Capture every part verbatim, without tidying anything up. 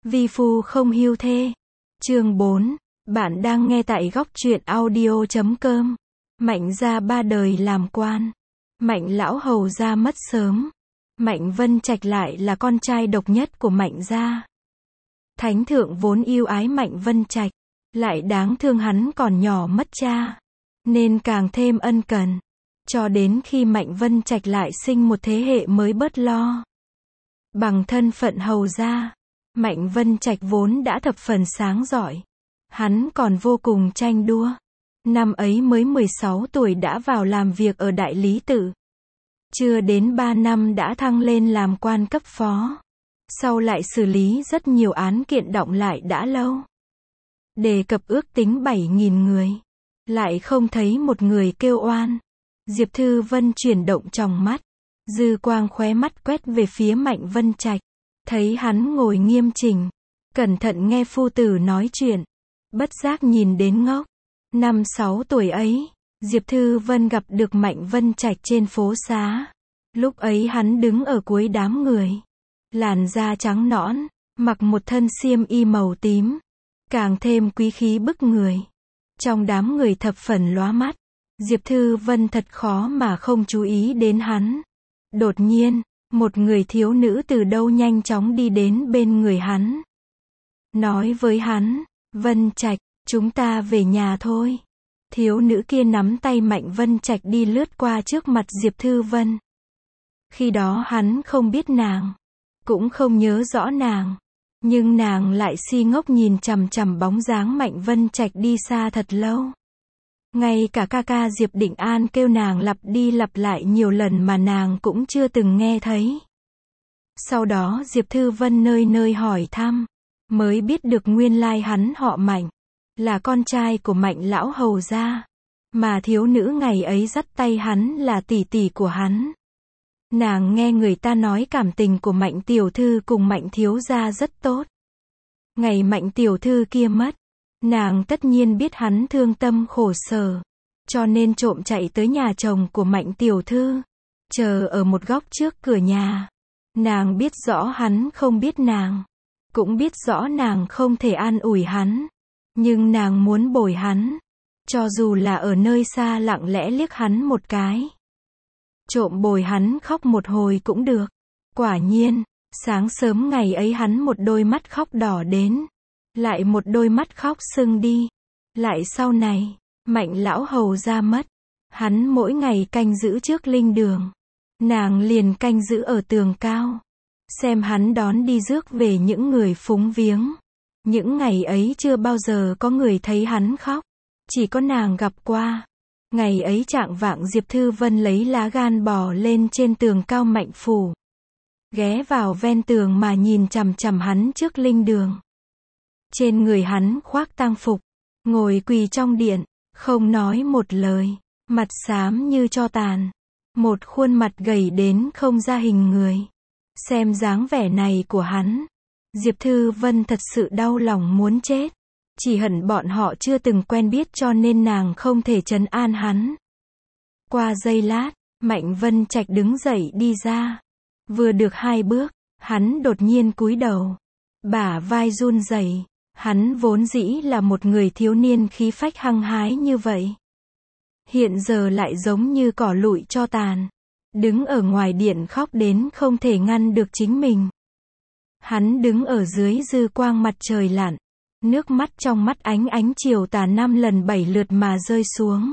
Vi phu không hiu thê. Chương bốn. Bạn đang nghe tại góc truyện audio chấm com. Mạnh gia ba đời làm quan. Mạnh lão hầu gia mất sớm. Mạnh Vân Trạch lại là con trai độc nhất của Mạnh gia. Thánh thượng vốn yêu ái Mạnh Vân Trạch, lại đáng thương hắn còn nhỏ mất cha, nên càng thêm ân cần. Cho đến khi Mạnh Vân Trạch lại sinh một thế hệ mới bớt lo. Bằng thân phận hầu gia, Mạnh Vân Trạch vốn đã thập phần sáng giỏi. Hắn còn vô cùng tranh đua. Năm ấy mới mười sáu tuổi đã vào làm việc ở Đại Lý Tự. Chưa đến ba năm đã thăng lên làm quan cấp phó. Sau lại xử lý rất nhiều án kiện đọng lại đã lâu. Đề cập ước tính bảy nghìn người. Lại không thấy một người kêu oan. Diệp Thư Vân chuyển động tròng mắt. Dư quang khóe mắt quét về phía Mạnh Vân Trạch. Thấy hắn ngồi nghiêm chỉnh. Cẩn thận nghe phu tử nói chuyện. Bất giác nhìn đến ngốc. Năm sáu tuổi ấy, Diệp Thư Vân gặp được Mạnh Vân Trạch trên phố xá. Lúc ấy hắn đứng ở cuối đám người. Làn da trắng nõn, mặc một thân xiêm y màu tím. Càng thêm quý khí bức người. Trong đám người thập phần lóa mắt. Diệp Thư Vân thật khó mà không chú ý đến hắn. Đột nhiên, một người thiếu nữ từ đâu nhanh chóng đi đến bên người hắn. Nói với hắn, Vân Trạch, chúng ta về nhà thôi. Thiếu nữ kia nắm tay Mạnh Vân Trạch đi lướt qua trước mặt Diệp Thư Vân. Khi đó hắn không biết nàng, cũng không nhớ rõ nàng. Nhưng nàng lại si ngốc nhìn chằm chằm bóng dáng Mạnh Vân Trạch đi xa thật lâu. Ngay cả ca ca Diệp Định An kêu nàng lặp đi lặp lại nhiều lần mà nàng cũng chưa từng nghe thấy. Sau đó Diệp Thư Vân nơi nơi hỏi thăm, mới biết được nguyên lai hắn họ Mạnh, là con trai của Mạnh lão hầu gia, mà thiếu nữ ngày ấy dắt tay hắn là tỷ tỷ của hắn. Nàng nghe người ta nói cảm tình của Mạnh tiểu thư cùng Mạnh thiếu gia rất tốt. Ngày Mạnh tiểu thư kia mất, nàng tất nhiên biết hắn thương tâm khổ sở, cho nên trộm chạy tới nhà chồng của Mạnh tiểu thư, chờ ở một góc trước cửa nhà. Nàng biết rõ hắn không biết nàng, cũng biết rõ nàng không thể an ủi hắn, nhưng nàng muốn bồi hắn, cho dù là ở nơi xa lặng lẽ liếc hắn một cái. Trộm bồi hắn khóc một hồi cũng được. Quả nhiên, sáng sớm ngày ấy hắn một đôi mắt khóc đỏ đến, lại một đôi mắt khóc sưng đi. Lại sau này, Mạnh lão hầu gia mất, hắn mỗi ngày canh giữ trước linh đường, nàng liền canh giữ ở tường cao, xem hắn đón đi rước về những người phúng viếng. Những ngày ấy chưa bao giờ có người thấy hắn khóc, chỉ có nàng gặp qua. Ngày ấy trạng vạng Diệp Thư Vân lấy lá gan bò lên trên tường cao Mạnh phủ, ghé vào ven tường mà nhìn chằm chằm hắn trước linh đường. Trên người hắn khoác tang phục, ngồi quỳ trong điện, không nói một lời, mặt xám như tro tàn, một khuôn mặt gầy đến không ra hình người. Xem dáng vẻ này của hắn, Diệp Thư Vân thật sự đau lòng muốn chết. Chỉ hận bọn họ chưa từng quen biết cho nên nàng không thể trấn an hắn. Qua giây lát, Mạnh Vân Trạch đứng dậy đi ra. Vừa được hai bước, hắn đột nhiên cúi đầu. Bả vai run rẩy. Hắn vốn dĩ là một người thiếu niên khí phách hăng hái như vậy. Hiện giờ lại giống như cỏ lụi cho tàn. Đứng ở ngoài điện khóc đến không thể ngăn được chính mình. Hắn đứng ở dưới dư quang mặt trời lặn. Nước mắt trong mắt ánh ánh chiều tà năm lần bảy lượt mà rơi xuống.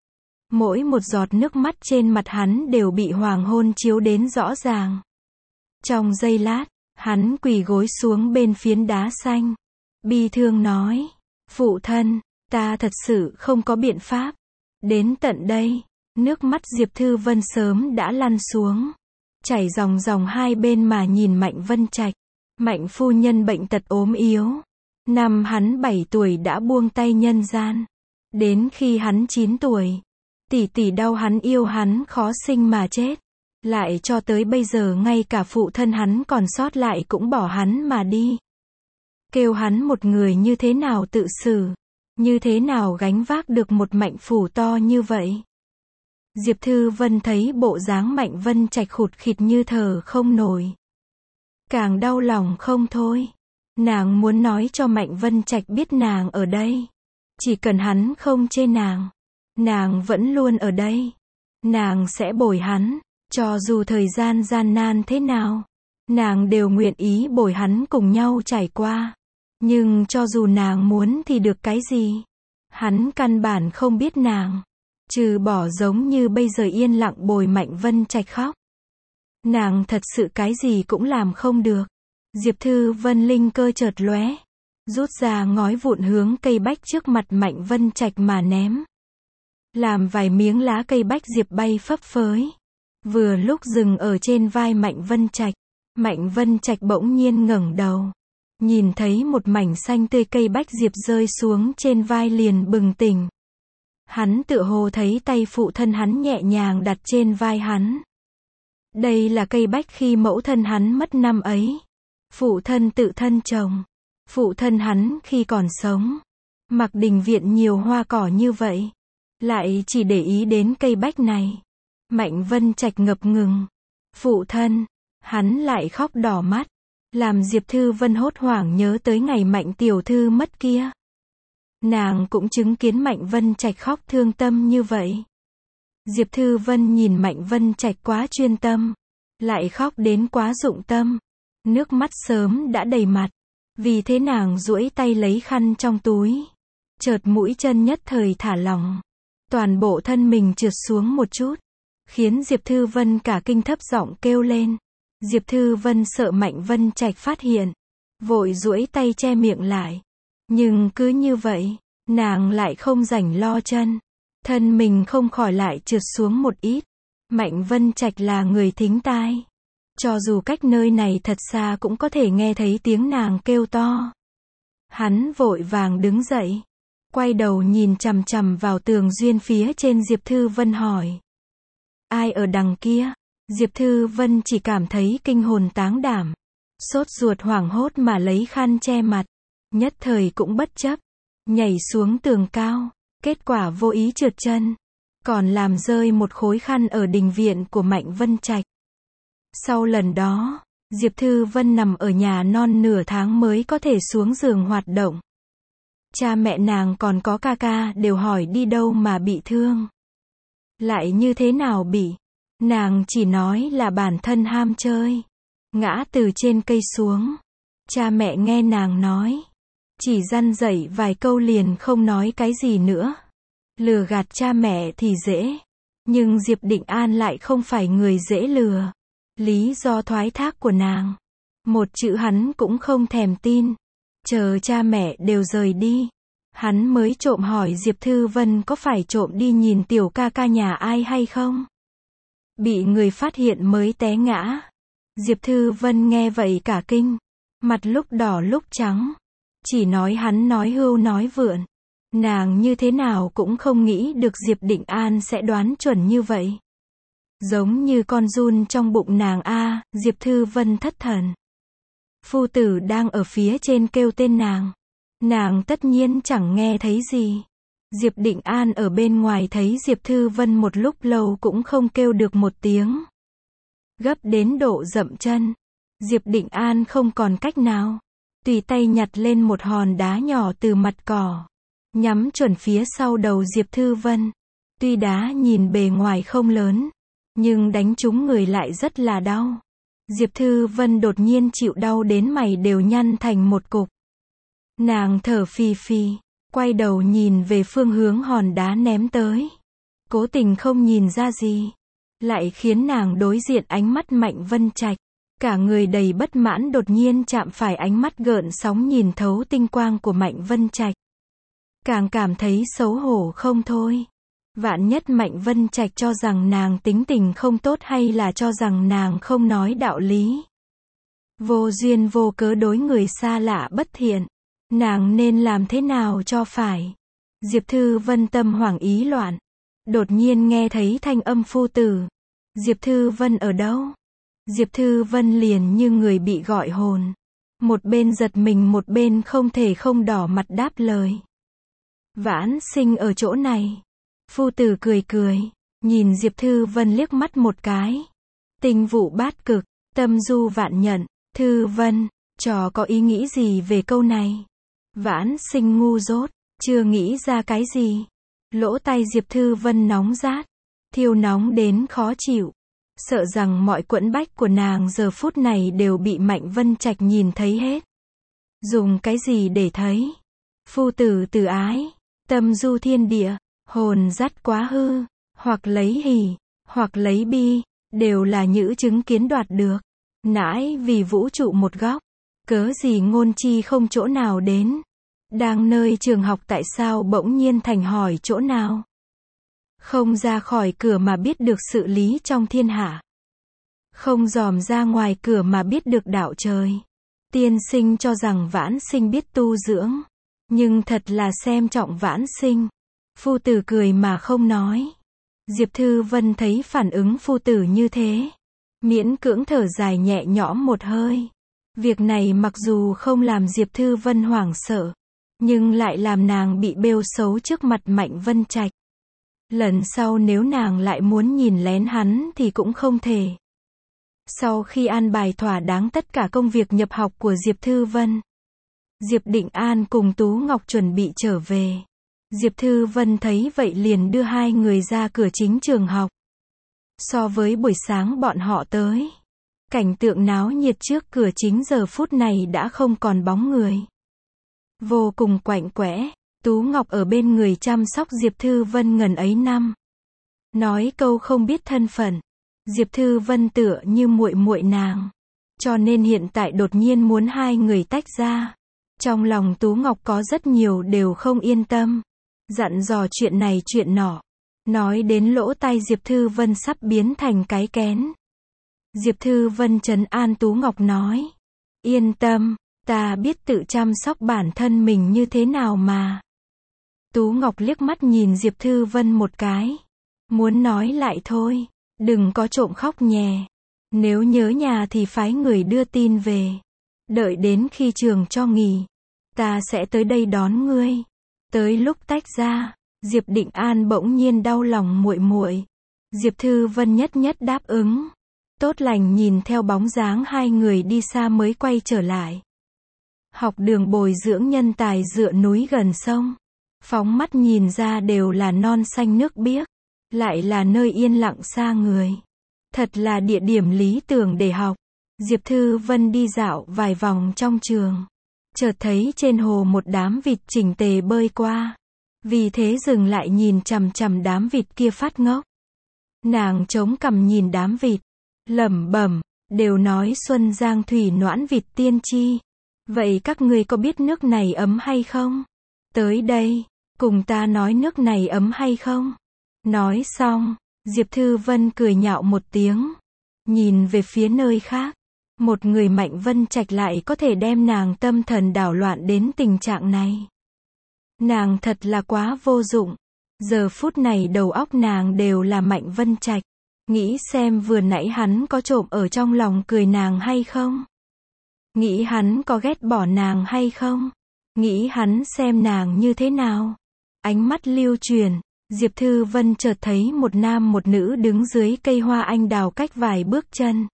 Mỗi một giọt nước mắt trên mặt hắn đều bị hoàng hôn chiếu đến rõ ràng. Trong giây lát, hắn quỳ gối xuống bên phiến đá xanh. Bi thương nói, phụ thân, ta thật sự không có biện pháp. Đến tận đây, nước mắt Diệp Thư Vân sớm đã lăn xuống, chảy ròng ròng hai bên mà nhìn Mạnh Vân Trạch. Mạnh phu nhân bệnh tật ốm yếu. Năm hắn bảy tuổi đã buông tay nhân gian. Đến khi hắn chín tuổi, tỷ tỷ đau hắn yêu hắn khó sinh mà chết. Lại cho tới bây giờ ngay cả phụ thân hắn còn sót lại cũng bỏ hắn mà đi. Kêu hắn một người như thế nào tự xử, như thế nào gánh vác được một Mạnh phủ to như vậy. Diệp Thư Vân thấy bộ dáng Mạnh Vân Trạch khụt khịt như thở không nổi, càng đau lòng không thôi. Nàng muốn nói cho Mạnh Vân Trạch biết nàng ở đây. Chỉ cần hắn không chê nàng, nàng vẫn luôn ở đây. Nàng sẽ bồi hắn, cho dù thời gian gian nan thế nào, nàng đều nguyện ý bồi hắn cùng nhau trải qua. Nhưng cho dù nàng muốn thì được cái gì? Hắn căn bản không biết nàng, trừ bỏ giống như bây giờ yên lặng bồi Mạnh Vân Trạch khóc. Nàng thật sự cái gì cũng làm không được. Diệp Thư Vân linh cơ chợt lóe, rút ra ngói vụn hướng cây bách trước mặt Mạnh Vân Trạch mà ném. Làm vài miếng lá cây bách diệp bay phấp phới. Vừa lúc dừng ở trên vai Mạnh Vân Trạch, Mạnh Vân Trạch bỗng nhiên ngẩng đầu, nhìn thấy một mảnh xanh tươi cây bách diệp rơi xuống trên vai liền bừng tỉnh. Hắn tựa hồ thấy tay phụ thân hắn nhẹ nhàng đặt trên vai hắn. Đây là cây bách khi mẫu thân hắn mất năm ấy. Phụ thân tự thân trồng. Phụ thân hắn khi còn sống, mặc đình viện nhiều hoa cỏ như vậy, lại chỉ để ý đến cây bách này. Mạnh Vân Trạch ngập ngừng. Phụ thân, hắn lại khóc đỏ mắt, làm Diệp Thư Vân hốt hoảng nhớ tới ngày Mạnh tiểu thư mất kia. Nàng cũng chứng kiến Mạnh Vân Trạch khóc thương tâm như vậy. Diệp Thư Vân nhìn Mạnh Vân Trạch quá chuyên tâm, lại khóc đến quá dụng tâm, nước mắt sớm đã đầy mặt. Vì thế nàng duỗi tay lấy khăn trong túi, chợt mũi chân nhất thời thả lỏng, toàn bộ thân mình trượt xuống một chút, khiến Diệp Thư Vân cả kinh thấp giọng kêu lên. Diệp Thư Vân sợ Mạnh Vân Trạch phát hiện, vội duỗi tay che miệng lại. Nhưng cứ như vậy, nàng lại không rảnh lo chân, thân mình không khỏi lại trượt xuống một ít. Mạnh Vân Trạch là người thính tai, cho dù cách nơi này thật xa cũng có thể nghe thấy tiếng nàng kêu to. Hắn vội vàng đứng dậy, quay đầu nhìn chằm chằm vào tường duyên phía trên. Diệp Thư Vân hỏi: ai ở đằng kia? Diệp Thư Vân chỉ cảm thấy kinh hồn táng đảm, sốt ruột hoảng hốt mà lấy khăn che mặt, nhất thời cũng bất chấp, nhảy xuống tường cao, kết quả vô ý trượt chân, còn làm rơi một khối khăn ở đình viện của Mạnh Vân Trạch. Sau lần đó, Diệp Thư Vân nằm ở nhà non nửa tháng mới có thể xuống giường hoạt động. Cha mẹ nàng còn có ca ca đều hỏi đi đâu mà bị thương. Lại như thế nào bị? Nàng chỉ nói là bản thân ham chơi, ngã từ trên cây xuống. Cha mẹ nghe nàng nói, chỉ răn dạy vài câu liền không nói cái gì nữa. Lừa gạt cha mẹ thì dễ, nhưng Diệp Định An lại không phải người dễ lừa. Lý do thoái thác của nàng, một chữ hắn cũng không thèm tin. Chờ cha mẹ đều rời đi, hắn mới trộm hỏi Diệp Thư Vân có phải trộm đi nhìn tiểu ca ca nhà ai hay không. Bị người phát hiện mới té ngã. Diệp Thư Vân nghe vậy cả kinh, mặt lúc đỏ lúc trắng, chỉ nói hắn nói hưu nói vượn. Nàng như thế nào cũng không nghĩ được Diệp Định An sẽ đoán chuẩn như vậy. Giống như con giun trong bụng nàng a. À, Diệp Thư Vân thất thần. Phu tử đang ở phía trên kêu tên nàng, nàng tất nhiên chẳng nghe thấy gì. Diệp Định An ở bên ngoài thấy Diệp Thư Vân một lúc lâu cũng không kêu được một tiếng, gấp đến độ dậm chân. Diệp Định An không còn cách nào, tùy tay nhặt lên một hòn đá nhỏ từ mặt cỏ, nhắm chuẩn phía sau đầu Diệp Thư Vân. Tuy đá nhìn bề ngoài không lớn, nhưng đánh trúng người lại rất là đau. Diệp Thư Vân đột nhiên chịu đau đến mày đều nhăn thành một cục. Nàng thở phì phì, quay đầu nhìn về phương hướng hòn đá ném tới. Cố tình không nhìn ra gì, lại khiến nàng đối diện ánh mắt Mạnh Vân Trạch. Cả người đầy bất mãn đột nhiên chạm phải ánh mắt gợn sóng nhìn thấu tinh quang của Mạnh Vân Trạch. Càng cảm thấy xấu hổ không thôi. Vạn nhất Mạnh Vân Trạch cho rằng nàng tính tình không tốt hay là cho rằng nàng không nói đạo lý. Vô duyên vô cớ đối người xa lạ bất thiện. Nàng nên làm thế nào cho phải? Diệp Thư Vân tâm hoảng ý loạn. Đột nhiên nghe thấy thanh âm phu tử. Diệp Thư Vân ở đâu? Diệp Thư Vân liền như người bị gọi hồn. Một bên giật mình một bên không thể không đỏ mặt đáp lời. Vãn sinh ở chỗ này. Phu tử cười cười, nhìn Diệp Thư Vân liếc mắt một cái. Tinh vụ bát cực, tâm du vạn nhận. Thư Vân, Trò có ý nghĩ gì về câu này? Vãn Sinh ngu dốt, chưa nghĩ ra cái gì. Lỗ tai Diệp Thư Vân nóng rát, thiêu nóng đến khó chịu. Sợ rằng mọi quẫn bách của nàng giờ phút này đều bị Mạnh Vân Trạch nhìn thấy hết. Dùng cái gì để thấy? Phu tử từ ái, tâm du thiên địa, hồn dắt quá hư, hoặc lấy hỉ, hoặc lấy bi, đều là những chứng kiến đoạt được. Nãi vì vũ trụ một góc, cớ gì ngôn chi không chỗ nào đến. Đang nơi trường học tại sao bỗng nhiên thành hỏi chỗ nào? Không ra khỏi cửa mà biết được sự lý trong thiên hạ. Không dòm ra ngoài cửa mà biết được đạo trời. Tiên sinh cho rằng Vãn Sinh biết tu dưỡng, nhưng thật là xem trọng Vãn Sinh. Phu tử cười mà không nói. Diệp Thư Vân thấy phản ứng phu tử như thế, miễn cưỡng thở dài nhẹ nhõm một hơi. Việc này mặc dù không làm Diệp Thư Vân hoảng sợ, nhưng lại làm nàng bị bêu xấu trước mặt Mạnh Vân Trạch. Lần sau nếu nàng lại muốn nhìn lén hắn thì cũng không thể. Sau khi an bài thỏa đáng tất cả công việc nhập học của Diệp Thư Vân, Diệp Định An cùng Tú Ngọc chuẩn bị trở về. Diệp Thư Vân thấy vậy liền đưa hai người ra cửa chính trường học. So với buổi sáng bọn họ tới, cảnh tượng náo nhiệt trước cửa chính giờ phút này đã không còn bóng người. Vô cùng quạnh quẽ, Tú Ngọc ở bên người chăm sóc Diệp Thư Vân ngần ấy năm. Nói câu không biết thân phận, Diệp Thư Vân tựa như muội muội nàng. Cho nên hiện tại đột nhiên muốn hai người tách ra. Trong lòng Tú Ngọc có rất nhiều đều không yên tâm. Dặn dò chuyện này chuyện nọ. Nói đến lỗ tai Diệp Thư Vân sắp biến thành cái kén. Diệp Thư Vân trấn an Tú Ngọc nói. Yên tâm, ta biết tự chăm sóc bản thân mình như thế nào mà. Tú Ngọc liếc mắt nhìn Diệp Thư Vân một cái. Muốn nói lại thôi, đừng có trộm khóc nhè. Nếu nhớ nhà thì phái người đưa tin về. Đợi đến khi trường cho nghỉ, ta sẽ tới đây đón ngươi. Tới lúc tách ra, Diệp Định An bỗng nhiên đau lòng muội muội. Diệp Thư Vân nhất nhất đáp ứng. Tốt lành nhìn theo bóng dáng hai người đi xa mới quay trở lại. Học đường bồi dưỡng nhân tài dựa núi gần sông. Phóng mắt nhìn ra đều là non xanh nước biếc. Lại là nơi yên lặng xa người. Thật là địa điểm lý tưởng để học. Diệp Thư Vân đi dạo vài vòng trong trường. Chợt thấy trên hồ một đám vịt chỉnh tề bơi qua. Vì thế dừng lại nhìn chằm chằm đám vịt kia phát ngốc. Nàng chống cằm nhìn đám vịt. Lẩm bẩm, đều nói xuân giang thủy noãn vịt tiên tri. Vậy các ngươi có biết nước này ấm hay không? Tới đây, cùng ta nói nước này ấm hay không? Nói xong, Diệp Thư Vân cười nhạo một tiếng. Nhìn về phía nơi khác. Một người Mạnh Vân Trạch lại có thể đem nàng tâm thần đảo loạn đến tình trạng này. Nàng thật là quá vô dụng. Giờ phút này đầu óc nàng đều là Mạnh Vân Trạch. Nghĩ xem vừa nãy hắn có trộm ở trong lòng cười nàng hay không? Nghĩ hắn có ghét bỏ nàng hay không? Nghĩ hắn xem nàng như thế nào? Ánh mắt lưu truyền, Diệp Thư Vân chợt thấy một nam một nữ đứng dưới cây hoa anh đào cách vài bước chân.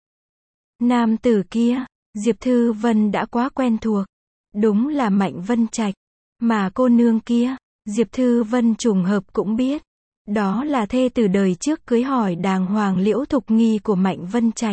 Nam tử kia, Diệp Thư Vân đã quá quen thuộc. Đúng là Mạnh Vân Trạch. Mà cô nương kia, Diệp Thư Vân trùng hợp cũng biết. Đó là thê từ đời trước cưới hỏi đàng hoàng Liễu Thục Nghi của Mạnh Vân Trạch.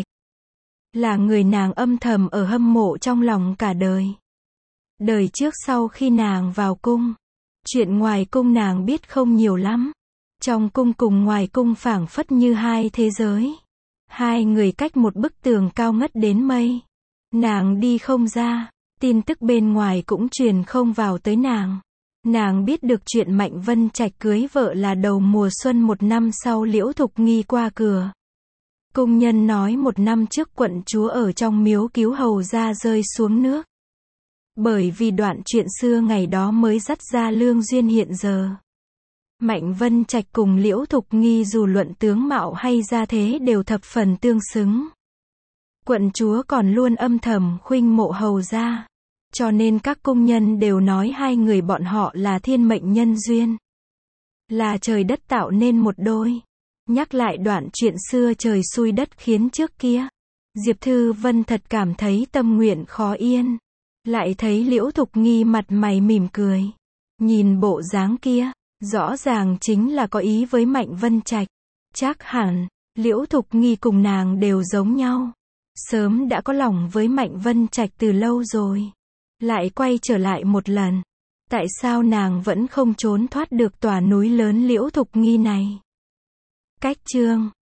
Là người nàng âm thầm ở hâm mộ trong lòng cả đời. Đời trước sau khi nàng vào cung, chuyện ngoài cung nàng biết không nhiều lắm. Trong cung cùng ngoài cung phảng phất như hai thế giới. Hai người cách một bức tường cao ngất đến mây. Nàng đi không ra, tin tức bên ngoài cũng truyền không vào tới nàng. Nàng biết được chuyện Mạnh Vân Trạch cưới vợ là đầu mùa xuân một năm sau Liễu Thục Nghi qua cửa. Cung nhân nói một năm trước quận chúa ở trong miếu cứu hầu ra rơi xuống nước. Bởi vì đoạn chuyện xưa ngày đó mới dắt ra lương duyên hiện giờ. Mạnh Vân Trạch cùng Liễu Thục Nghi dù luận tướng mạo hay gia thế đều thập phần tương xứng. Quận chúa còn luôn âm thầm khuynh mộ hầu ra. Cho nên các cung nhân đều nói hai người bọn họ là thiên mệnh nhân duyên. Là trời đất tạo nên một đôi. Nhắc lại đoạn chuyện xưa trời xui đất khiến trước kia. Diệp Thư Vân thật cảm thấy tâm nguyện khó yên. Lại thấy Liễu Thục Nghi mặt mày mỉm cười. Nhìn bộ dáng kia, rõ ràng chính là có ý với Mạnh Vân Trạch. Chắc hẳn, Liễu Thục Nghi cùng nàng đều giống nhau. Sớm đã có lòng với Mạnh Vân Trạch từ lâu rồi. Lại quay trở lại một lần. Tại sao nàng vẫn không trốn thoát được tòa núi lớn Liễu Thục Nghi này? Cách chương